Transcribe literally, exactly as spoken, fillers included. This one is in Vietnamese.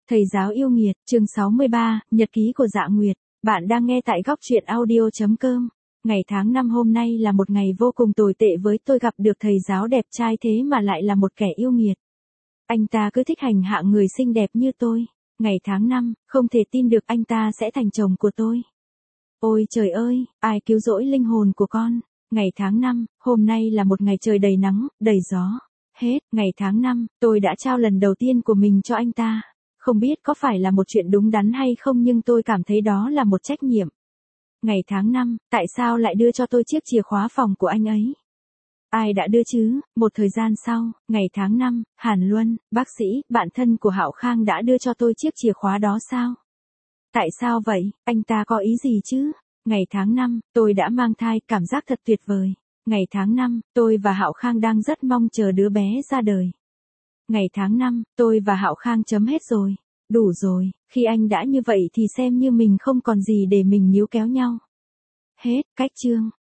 Thầy giáo yêu nghiệt, chương sáu mươi ba, Nhật ký của Dạ Nguyệt. Bạn đang nghe tại góc truyện audio chấm com. Ngày tháng năm hôm nay là một ngày vô cùng tồi tệ với tôi, gặp được thầy giáo đẹp trai thế mà lại là một kẻ yêu nghiệt. Anh ta cứ thích hành hạ người xinh đẹp như tôi. Ngày tháng năm, không thể tin được anh ta sẽ thành chồng của tôi. Ôi trời ơi, ai cứu rỗi linh hồn của con. Ngày tháng năm, hôm nay là một ngày trời đầy nắng, đầy gió. Hết, ngày tháng năm, tôi đã trao lần đầu tiên của mình cho anh ta. Không biết có phải là một chuyện đúng đắn hay không, nhưng tôi cảm thấy đó là một trách nhiệm. Ngày tháng năm, tại sao lại đưa cho tôi chiếc chìa khóa phòng của anh ấy? Ai đã đưa chứ? Một thời gian sau, ngày tháng năm, Hàn Luân, bác sĩ, bạn thân của Hạo Khang đã đưa cho tôi chiếc chìa khóa đó sao? Tại sao vậy? Anh ta có ý gì chứ? Ngày tháng năm, tôi đã mang thai, cảm giác thật tuyệt vời. Ngày tháng năm, tôi và Hạo Khang đang rất mong chờ đứa bé ra đời. Ngày tháng năm, tôi và Hạo Khang chấm hết rồi. Đủ rồi, khi anh đã như vậy thì xem như mình không còn gì để mình níu kéo nhau. Hết, cách chương.